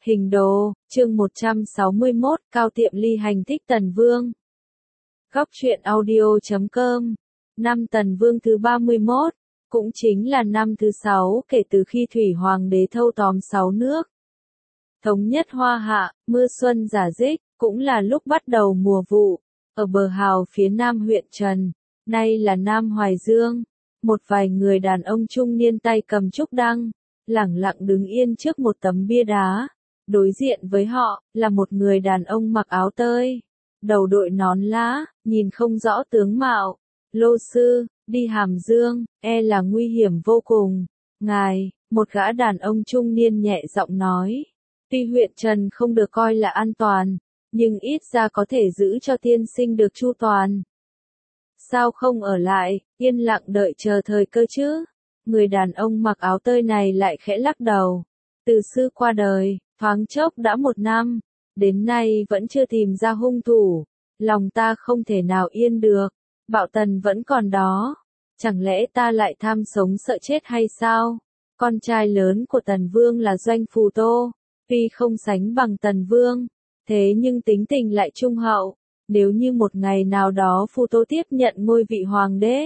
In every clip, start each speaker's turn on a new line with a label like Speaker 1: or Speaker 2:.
Speaker 1: Hình đồ, chương 161, Cao Tiệm Ly hành thích Tần Vương. Góc truyện audio.com. Năm Tần Vương thứ 31, cũng chính là năm thứ 6 kể từ khi Thủy Hoàng đế thâu tóm 6 nước. Thống nhất Hoa Hạ, mưa xuân rả rích, cũng là lúc bắt đầu mùa vụ. Ở bờ hào phía nam huyện Trần, nay là Nam Hoài Dương, một vài người đàn ông trung niên tay cầm trúc đăng, lẳng lặng đứng yên trước một tấm bia đá. Đối diện với họ, là một người đàn ông mặc áo tơi, đầu đội nón lá, nhìn không rõ tướng mạo. Lô sư, đi Hàm Dương, e là nguy hiểm vô cùng. Ngài, một gã đàn ông trung niên nhẹ giọng nói. Tuy huyện Trần không được coi là an toàn, nhưng ít ra có thể giữ cho tiên sinh được chu toàn. Sao không ở lại, yên lặng đợi chờ thời cơ chứ? Người đàn ông mặc áo tơi này lại khẽ lắc đầu. Từ sư qua đời, thoáng chốc đã 1 năm, đến nay vẫn chưa tìm ra hung thủ, lòng ta không thể nào yên được, Bạo Tần vẫn còn đó, chẳng lẽ ta lại tham sống sợ chết hay sao? Con trai lớn của Tần Vương là Doanh Phù Tô, tuy không sánh bằng Tần Vương, thế nhưng tính tình lại trung hậu, nếu như một ngày nào đó Phù Tô tiếp nhận ngôi vị hoàng đế,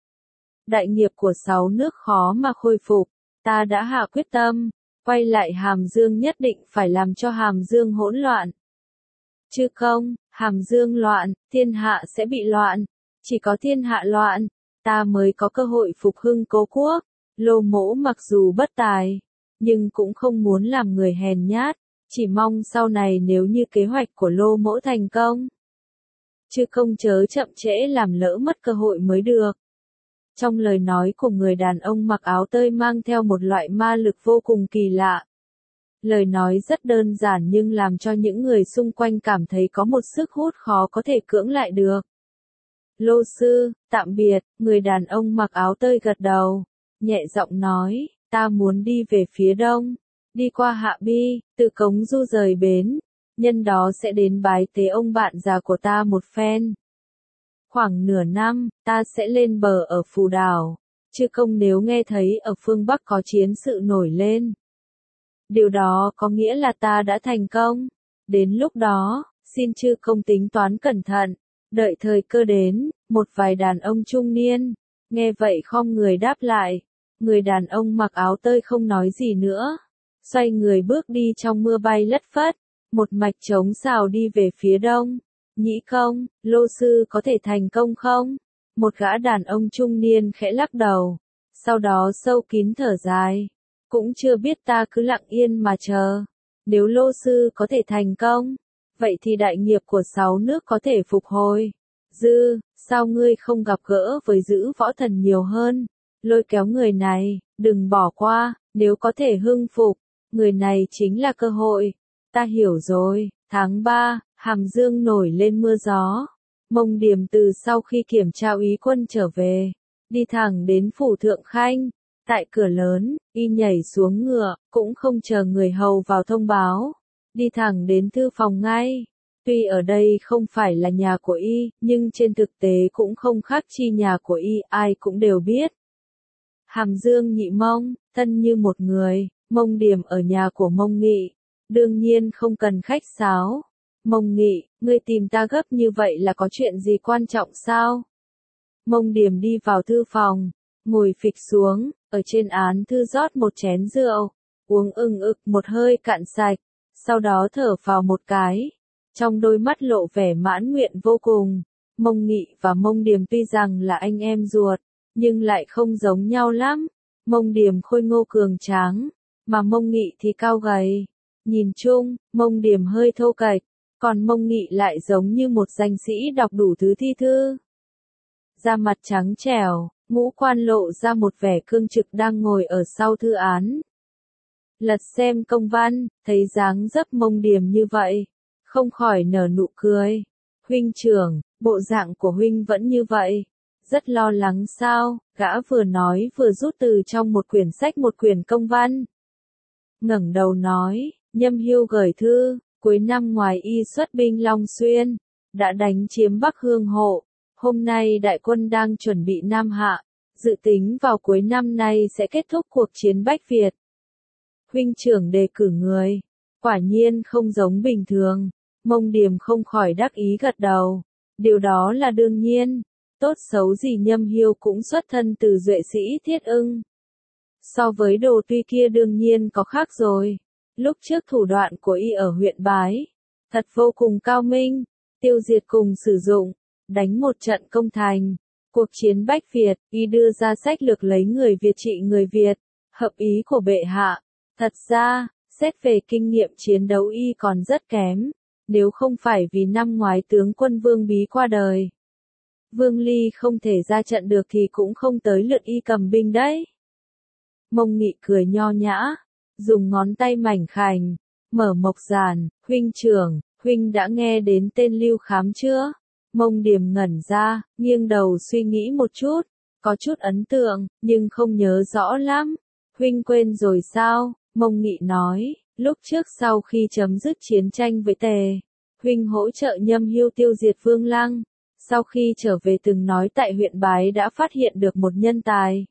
Speaker 1: đại nghiệp của 6 nước khó mà khôi phục, ta đã hạ quyết tâm. Quay lại Hàm Dương nhất định phải làm cho Hàm Dương hỗn loạn. Chứ không, Hàm Dương loạn, thiên hạ sẽ bị loạn. Chỉ có thiên hạ loạn, ta mới có cơ hội phục hưng cố quốc. Lô Mỗ mặc dù bất tài, nhưng cũng không muốn làm người hèn nhát. Chỉ mong sau này nếu như kế hoạch của Lô Mỗ thành công, chứ không chớ chậm trễ làm lỡ mất cơ hội mới được. Trong lời nói của người đàn ông mặc áo tơi mang theo một loại ma lực vô cùng kỳ lạ. Lời nói rất đơn giản nhưng làm cho những người xung quanh cảm thấy có một sức hút khó có thể cưỡng lại được. Lô sư, tạm biệt, người đàn ông mặc áo tơi gật đầu, nhẹ giọng nói, ta muốn đi về phía đông, đi qua Hạ Bi, từ Cống Du rời bến, nhân đó sẽ đến bái tế ông bạn già của ta một phen. Khoảng nửa năm, ta sẽ lên bờ ở Phù Đảo, chứ không nếu nghe thấy ở phương Bắc có chiến sự nổi lên. Điều đó có nghĩa là ta đã thành công. Đến lúc đó, xin chư công tính toán cẩn thận, đợi thời cơ đến, một vài đàn ông trung niên. Nghe vậy khom người đáp lại, người đàn ông mặc áo tơi không nói gì nữa. Xoay người bước đi trong mưa bay lất phất, một mạch trống xào đi về phía đông. Nhĩ công, Lô sư có thể thành công không? Một gã đàn ông trung niên khẽ lắc đầu, sau đó sâu kín thở dài. Cũng chưa biết, ta cứ lặng yên mà chờ. Nếu Lô sư có thể thành công, vậy thì đại nghiệp của 6 nước có thể phục hồi. Dư, sao ngươi không gặp gỡ với Dữ Võ Thần nhiều hơn? Lôi kéo người này, đừng bỏ qua, nếu có thể hưng phục, người này chính là cơ hội. Ta hiểu rồi. Tháng 3, Hàm Dương nổi lên mưa gió. Mông Điểm từ sau khi kiểm tra úy quân trở về, đi thẳng đến phủ Thượng Khanh. Tại cửa lớn, y nhảy xuống ngựa, cũng không chờ người hầu vào thông báo, đi thẳng đến thư phòng ngay. Tuy ở đây không phải là nhà của y, nhưng trên thực tế cũng không khác chi nhà của y, ai cũng đều biết. Hàm Dương nhị Mông, thân như một người, Mông Điểm ở nhà của Mông Nghị, đương nhiên không cần khách sáo. Mông Nghị, ngươi tìm ta gấp như vậy là có chuyện gì quan trọng sao? Mông Điểm đi vào thư phòng, ngồi phịch xuống, ở trên án thư rót một chén rượu, uống ừng ực một hơi cạn sạch, sau đó thở phào một cái, trong đôi mắt lộ vẻ mãn nguyện vô cùng. Mông Nghị và Mông Điểm tuy rằng là anh em ruột, nhưng lại không giống nhau lắm. Mông Điểm khôi ngô cường tráng, mà Mông Nghị thì cao gầy. Nhìn chung, Mông Điểm hơi thô kệch, còn Mông Nghị lại giống như một danh sĩ đọc đủ thứ thi thư. Da mặt trắng trẻo, ngũ quan lộ ra một vẻ cương trực đang ngồi ở sau thư án. Lật xem công văn, thấy dáng dấp Mông Điểm như vậy, không khỏi nở nụ cười. Huynh trưởng, bộ dạng của huynh vẫn như vậy, rất lo lắng sao? Gã vừa nói vừa rút từ trong một quyển sách một quyển công văn. Ngẩng đầu nói, Nhâm Hưu gửi thư, cuối năm ngoài y xuất binh Long Xuyên, đã đánh chiếm Bắc Hương Hộ. Hôm nay đại quân đang chuẩn bị Nam Hạ, dự tính vào cuối năm nay sẽ kết thúc cuộc chiến Bách Việt. Huynh trưởng đề cử người, Quả nhiên không giống bình thường. Mông Điềm không khỏi đắc ý gật đầu. Điều đó là đương nhiên. Tốt xấu gì Nhâm Hiêu cũng xuất thân từ duệ sĩ Thiết Ưng. So với Đồ Tuy kia đương nhiên có khác rồi. Lúc trước thủ đoạn của y ở huyện Bái, thật vô cùng cao minh, tiêu diệt cùng sử dụng, đánh một trận công thành. Cuộc chiến Bách Việt, y đưa ra sách lược lấy người Việt trị người Việt, hợp ý của bệ hạ. Thật ra, xét về kinh nghiệm chiến đấu y còn rất kém, nếu không phải vì năm ngoái tướng quân Vương Bí qua đời. Vương Ly không thể ra trận được thì cũng không tới lượt y cầm binh đấy. Mông Nghị cười nho nhã, dùng ngón tay mảnh khảnh, mở Mộc Giản, huynh trưởng, huynh đã nghe đến tên Lưu Khám chưa? Mông Điềm ngẩn ra, nghiêng đầu suy nghĩ một chút, có chút ấn tượng, nhưng không nhớ rõ lắm. Huynh quên rồi sao? Mông Nghị nói, lúc trước sau khi chấm dứt chiến tranh với Tề, huynh hỗ trợ Nhâm Hiêu tiêu diệt Vương Lăng. Sau khi trở về từng nói tại huyện Bái đã phát hiện được một nhân tài.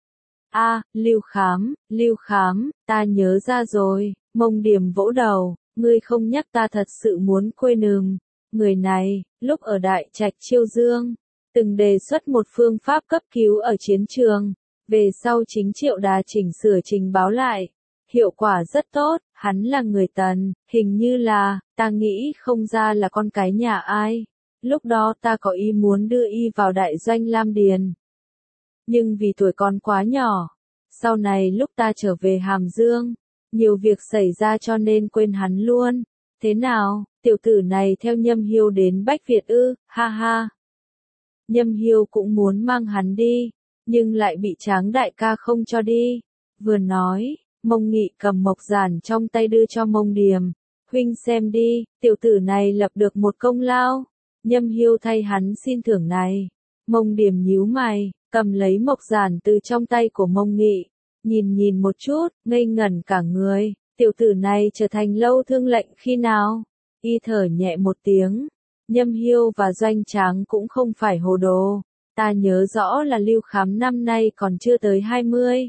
Speaker 1: Lưu Khám, ta nhớ ra rồi. Mông Điềm vỗ đầu, ngươi không nhắc ta thật sự muốn quên. Người này, lúc ở Đại Trạch Chiêu Dương, từng đề xuất một phương pháp cấp cứu ở chiến trường, về sau chính Triệu Đà chỉnh sửa trình báo lại. Hiệu quả rất tốt, hắn là người Tần, hình như là, ta nghĩ không ra là con cái nhà ai. Lúc đó ta có ý muốn đưa y vào đại doanh Lam Điền. Nhưng vì tuổi còn quá nhỏ, sau này lúc ta trở về Hàm Dương, nhiều việc xảy ra cho nên quên hắn luôn. Thế nào, tiểu tử này theo Nhâm Hiêu đến Bách Việt ư, ha ha. Nhâm Hiêu cũng muốn mang hắn đi, nhưng lại bị Tráng đại ca không cho đi. Vừa nói, Mông Nghị cầm Mộc Giản trong tay đưa cho Mông Điềm. Huynh xem đi, tiểu tử này lập được một công lao. Nhâm Hiêu thay hắn xin thưởng này. Mông Điềm nhíu mày, cầm lấy Mộc Giản từ trong tay của Mông Nghị. Nhìn một chút, ngây ngẩn cả người. Tiểu tử này trở thành Lâu Thương lệnh khi nào? Y thở nhẹ một tiếng. Nhâm Hiêu và Doanh Tráng cũng không phải hồ đồ. Ta nhớ rõ là Lưu Khám năm nay còn chưa tới 20.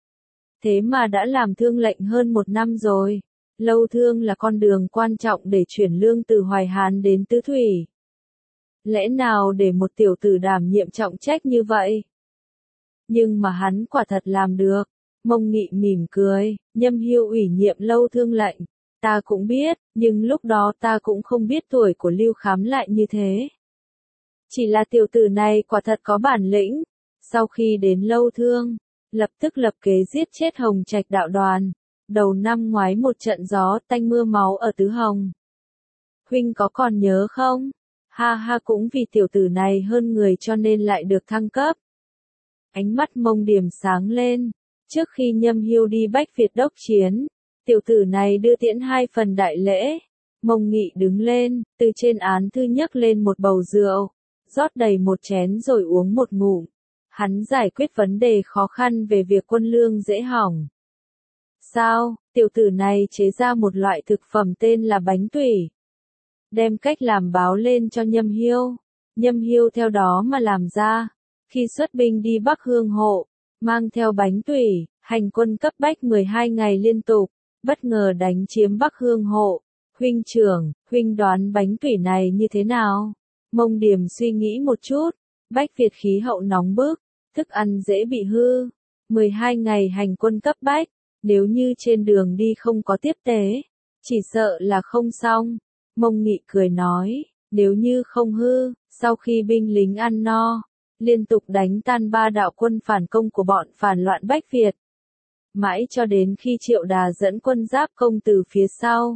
Speaker 1: Thế mà đã làm thương lệnh hơn 1 năm rồi. Lâu Thương là con đường quan trọng để chuyển lương từ Hoài Hán đến Tứ Thủy. Lẽ nào để một tiểu tử đảm nhiệm trọng trách như vậy? Nhưng mà hắn quả thật làm được. Mông Nghị mỉm cười, Nhâm Hiêu ủy nhiệm Lâu Thương lệnh. Ta cũng biết, nhưng lúc đó ta cũng không biết tuổi của Lưu Khám lại như thế. Chỉ là tiểu tử này quả thật có bản lĩnh. Sau khi đến Lâu Thương, lập tức lập kế giết chết Hồng Trạch đạo đoàn. Đầu năm ngoái một trận gió tanh mưa máu ở Tứ Hồng. Huynh có còn nhớ không? Ha ha, cũng vì tiểu tử này hơn người cho nên lại được thăng cấp. Ánh mắt Mông Điềm sáng lên. Trước khi Nhâm Hiêu đi Bách Việt đốc chiến, tiểu tử này đưa tiễn 2 phần đại lễ. Mông Nghị đứng lên, từ trên án thư nhấc lên một bầu rượu, rót đầy một chén rồi uống một ngụm. Hắn giải quyết vấn đề khó khăn về việc quân lương dễ hỏng. Sao, tiểu tử này chế ra một loại thực phẩm tên là bánh tủy. Đem cách làm báo lên cho Nhâm Hiêu. Nhâm Hiêu theo đó mà làm ra. Khi xuất binh đi Bắc Hương Hộ, mang theo bánh tủy, hành quân cấp bách 12 ngày liên tục, bất ngờ đánh chiếm Bắc Hương Hộ. Huynh trưởng, huynh đoán bánh tủy này như thế nào? Mông Điềm suy nghĩ một chút. Bách Việt khí hậu nóng bức, thức ăn dễ bị hư. 12 ngày hành quân cấp bách, nếu như trên đường đi không có tiếp tế, chỉ sợ là không xong. Mông Nghị cười nói, nếu như không hư, sau khi binh lính ăn no, liên tục đánh tan 3 đạo quân phản công của bọn phản loạn Bách Việt. Mãi cho đến khi Triệu Đà dẫn quân giáp công từ phía sau,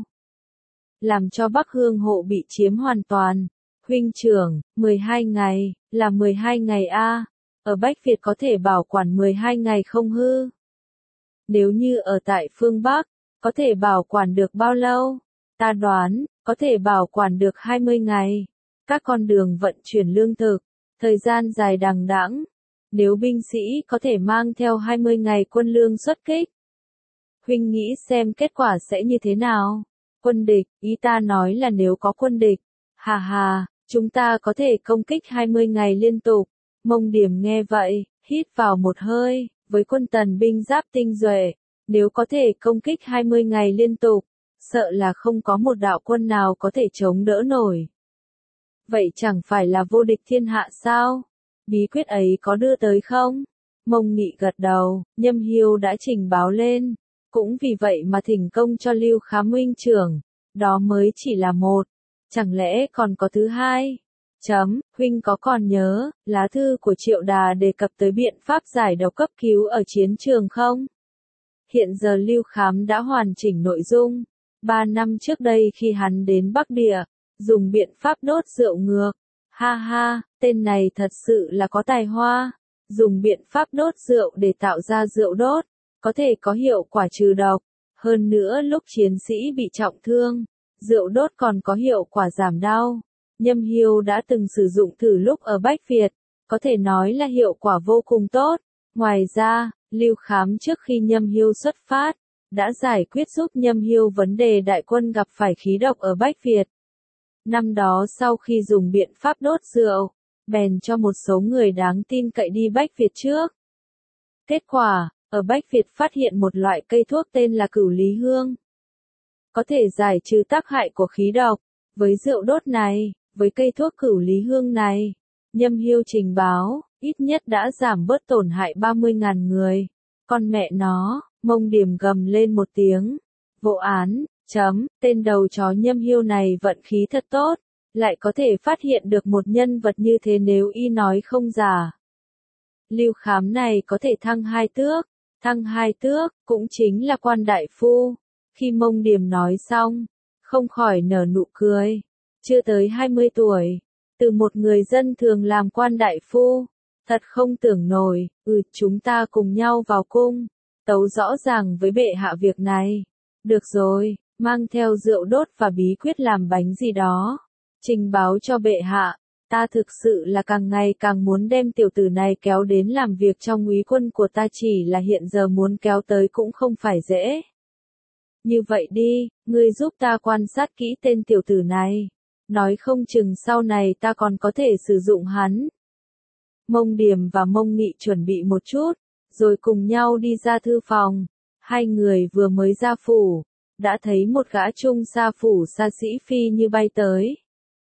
Speaker 1: làm cho Bắc Hương Hộ bị chiếm hoàn toàn. Huynh trưởng, 12 ngày, là 12 ngày a. Ở Bách Việt có thể bảo quản 12 ngày không hư. Nếu như ở tại phương Bắc, có thể bảo quản được bao lâu? Ta đoán, có thể bảo quản được 20 ngày. Các con đường vận chuyển lương thực, thời gian dài đằng đẵng. Nếu binh sĩ có thể mang theo 20 ngày quân lương xuất kích, huynh nghĩ xem kết quả sẽ như thế nào? Quân địch, ý ta nói là nếu có quân địch. Hà hà, chúng ta có thể công kích 20 ngày liên tục. Mông Điềm nghe vậy, hít vào một hơi, với quân Tần binh giáp tinh nhuệ, nếu có thể công kích 20 ngày liên tục, sợ là không có một đạo quân nào có thể chống đỡ nổi. Vậy chẳng phải là vô địch thiên hạ sao? Bí quyết ấy có đưa tới không? Mông Nghị gật đầu, Nhâm Hiêu đã trình báo lên. Cũng vì vậy mà thỉnh công cho Lưu Khám huynh trưởng. Đó mới chỉ là một. Chẳng lẽ còn có thứ hai? Huynh có còn nhớ, lá thư của Triệu Đà đề cập tới biện pháp giải độc cấp cứu ở chiến trường không? Hiện giờ Lưu Khám đã hoàn chỉnh nội dung. 3 năm trước đây khi hắn đến Bắc Địa, dùng biện pháp đốt rượu ngược. Ha ha, tên này thật sự là có tài hoa. Dùng biện pháp đốt rượu để tạo ra rượu đốt, có thể có hiệu quả trừ độc. Hơn nữa lúc chiến sĩ bị trọng thương, rượu đốt còn có hiệu quả giảm đau. Nhâm Hiêu đã từng sử dụng thử lúc ở Bách Việt, có thể nói là hiệu quả vô cùng tốt. Ngoài ra, Lưu Khám trước khi Nhâm Hiêu xuất phát, đã giải quyết giúp Nhâm Hiêu vấn đề đại quân gặp phải khí độc ở Bách Việt. Năm đó sau khi dùng biện pháp đốt rượu, bèn cho một số người đáng tin cậy đi Bách Việt trước. Kết quả, ở Bách Việt phát hiện một loại cây thuốc tên là Cửu Lý Hương. Có thể giải trừ tác hại của khí độc. Với rượu đốt này, với cây thuốc Cửu Lý Hương này, Nhâm Hiêu trình báo, ít nhất đã giảm bớt tổn hại 30.000 người. Con mẹ nó, Mông Điểm gầm lên một tiếng. Vô án, tên đầu chó Nhâm Hiêu này vận khí thật tốt, lại có thể phát hiện được một nhân vật như thế nếu y nói không giả. Lưu Khám này có thể thăng 2 tước, cũng chính là quan đại phu. Khi Mông Điểm nói xong, không khỏi nở nụ cười. Chưa tới 20 tuổi, từ một người dân thường làm quan đại phu, thật không tưởng nổi. Chúng ta cùng nhau vào cung, tấu rõ ràng với bệ hạ việc này. Được rồi, mang theo rượu đốt và bí quyết làm bánh gì đó, trình báo cho bệ hạ. Ta thực sự là càng ngày càng muốn đem tiểu tử này kéo đến làm việc trong úy quân của ta, chỉ là hiện giờ muốn kéo tới cũng không phải dễ. Như vậy đi, ngươi giúp ta quan sát kỹ tên tiểu tử này. Nói không chừng sau này ta còn có thể sử dụng hắn. Mông Điểm và Mông Nghị chuẩn bị một chút, rồi cùng nhau đi ra thư phòng. Hai người vừa mới ra phủ, đã thấy một gã trung sa phủ xa sĩ phi như bay tới.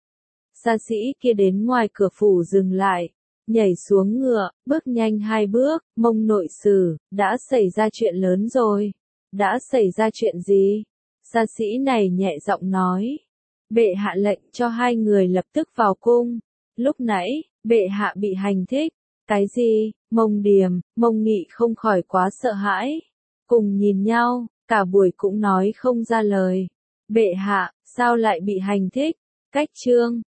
Speaker 1: Xa sĩ kia đến ngoài cửa phủ dừng lại, nhảy xuống ngựa, bước nhanh 2 bước. Mông nội sử, đã xảy ra chuyện lớn rồi. Đã xảy ra chuyện gì? Xa sĩ này nhẹ giọng nói. Bệ hạ lệnh cho 2 người lập tức vào cung. Lúc nãy, bệ hạ bị hành thích. Cái gì? Mông Điểm, Mông Nghị không khỏi quá sợ hãi. Cùng nhìn nhau, cả buổi cũng nói không ra lời. Bệ hạ, sao lại bị hành thích? Cách chương